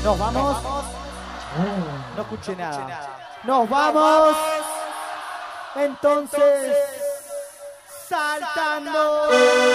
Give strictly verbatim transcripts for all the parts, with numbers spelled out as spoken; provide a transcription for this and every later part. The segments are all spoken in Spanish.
Nos vamos. No escuché nada. Nos vamos. Entonces, saltando.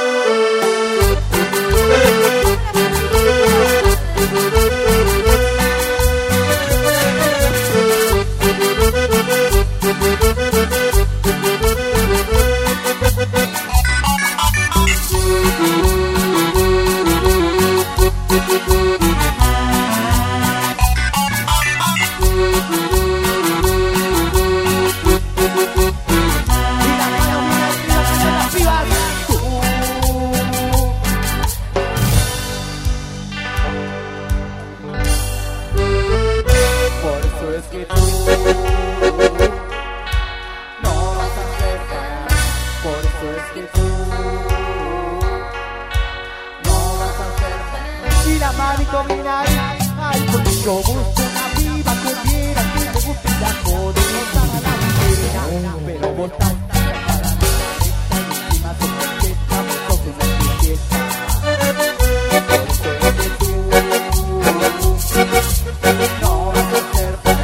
Es que tú no vas a ser fan, por eso es que tú no vas a ser fan. Y la mami combina, ay, porque yo busco una viva que quiera que me guste y la poderosa a la ligera. Pero vos tan para mí, esta última sorpresa, estamos todos en la fiesta. Por eso es que tú no vas a ser fan.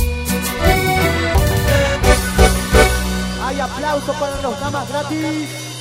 Aplauso para los damas gratis.